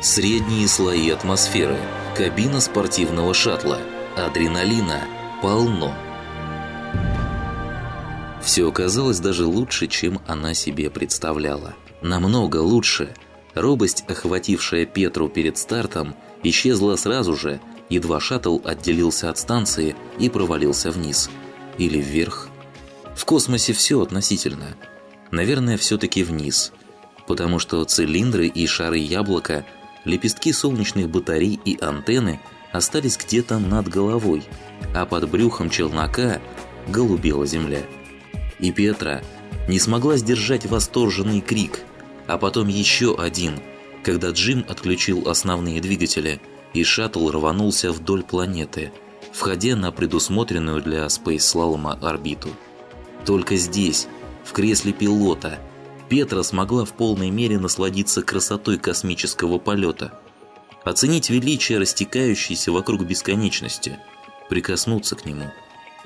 Средние слои атмосферы. Кабина спортивного шаттла. Адреналина полно. Все оказалось даже лучше, чем она себе представляла. Намного лучше. Робость, охватившая Петру перед стартом, исчезла сразу же, едва шаттл отделился от станции и провалился вниз. Или вверх. В космосе все относительно. Наверное, все-таки вниз. Потому что цилиндры и шары яблока, лепестки солнечных батарей и антенны остались где-то над головой, а под брюхом челнока голубела земля. И Петра не смогла сдержать восторженный крик, а потом еще один, когда Джим отключил основные двигатели, и шаттл рванулся вдоль планеты, входя на предусмотренную для спейс-слалома орбиту. Только здесь, в кресле пилота, Петра смогла в полной мере насладиться красотой космического полета, оценить величие растекающейся вокруг бесконечности, прикоснуться к нему.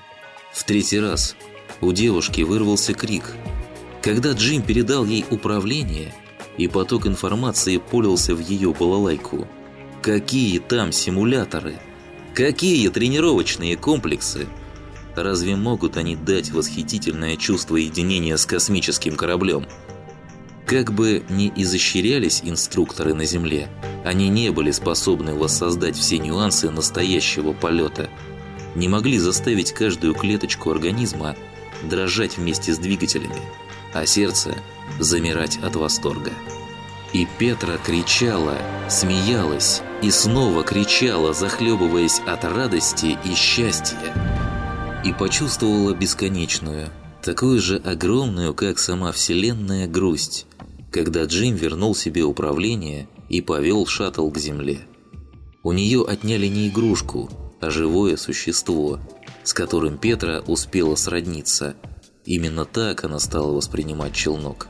В третий раз у девушки вырвался крик, когда Джим передал ей управление, и поток информации полился в ее балалайку. Какие там симуляторы? Какие тренировочные комплексы? Разве могут они дать восхитительное чувство единения с космическим кораблем? Как бы ни изощрялись инструкторы на Земле, они не были способны воссоздать все нюансы настоящего полета, не могли заставить каждую клеточку организма дрожать вместе с двигателями, а сердце замирать от восторга. И Петра кричала, смеялась и снова кричала, захлебываясь от радости и счастья. И почувствовала бесконечную, такую же огромную, как сама Вселенная, грусть, когда Джим вернул себе управление и повел шаттл к Земле. У нее отняли не игрушку, а живое существо, с которым Петра успела сродниться. Именно так она стала воспринимать челнок.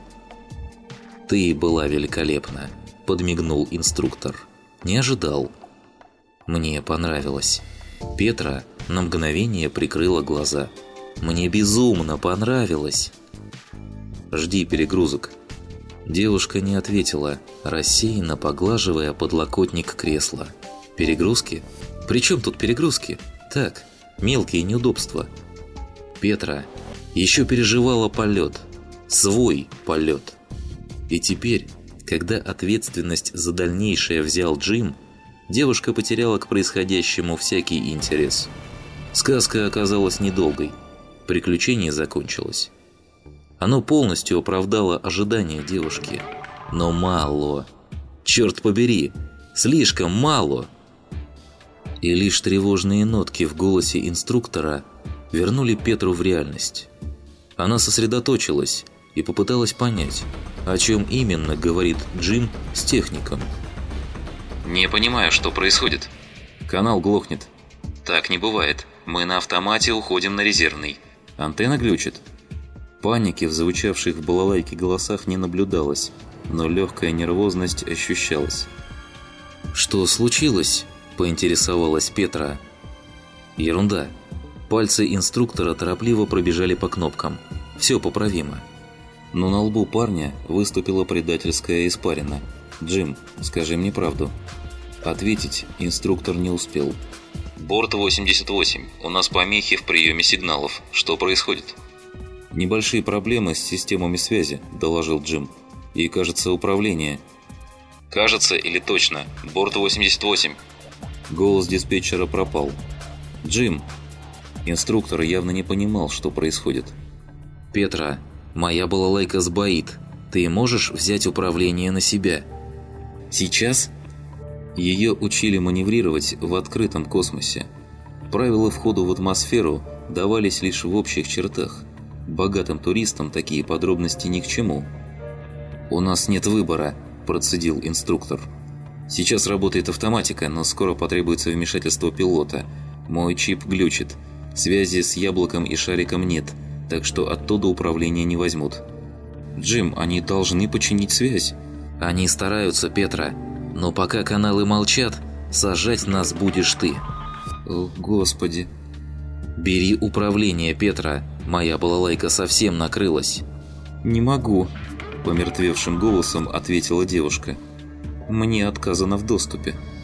«Ты была великолепна», – подмигнул инструктор. «Не ожидал». Мне понравилось. Петра на мгновение прикрыла глаза. «Мне безумно понравилось». «Жди перегрузок». Девушка не ответила, рассеянно поглаживая подлокотник кресла. «Перегрузки? При чем тут перегрузки? Так, мелкие неудобства». Петра еще переживала полет. Свой полет. И теперь, когда ответственность за дальнейшее взял Джим, девушка потеряла к происходящему всякий интерес. Сказка оказалась недолгой. Приключение закончилось. Оно полностью оправдало ожидания девушки. Но мало. Черт побери, слишком мало. И лишь тревожные нотки в голосе инструктора вернули Петру в реальность. Она сосредоточилась и попыталась понять, о чем именно говорит Джим с техником. «Не понимаю, что происходит». «Канал глохнет». «Так не бывает. Мы на автомате уходим на резервный». «Антенна глючит». Паники в звучавших в балалайке голосах не наблюдалось, но легкая нервозность ощущалась. «Что случилось?» – поинтересовалась Петра. «Ерунда». Пальцы инструктора торопливо пробежали по кнопкам. «Все поправимо». Но на лбу парня выступила предательская испарина. «Джим, скажи мне правду». Ответить инструктор не успел. «Борт 88. У нас помехи в приеме сигналов. Что происходит?» «Небольшие проблемы с системами связи», – доложил Джим. «И, кажется, управление». «Кажется или точно? Борт 88». Голос диспетчера пропал. «Джим». Инструктор явно не понимал, что происходит. «Петра, моя балалайка сбоит. Ты можешь взять управление на себя?» «Сейчас?» Ее учили маневрировать в открытом космосе. Правила входа в атмосферу давались лишь в общих чертах. Богатым туристам такие подробности ни к чему. «У нас нет выбора», – процедил инструктор. «Сейчас работает автоматика, но скоро потребуется вмешательство пилота. Мой чип глючит. Связи с яблоком и шариком нет, так что оттуда управление не возьмут». «Джим, они должны починить связь». «Они стараются, Петра. Но пока каналы молчат, сажать нас будешь ты». «О, Господи». «Бери управление, Петра. Моя балалайка совсем накрылась». «Не могу», – помертвевшим голосом ответила девушка. Мне отказано в доступе.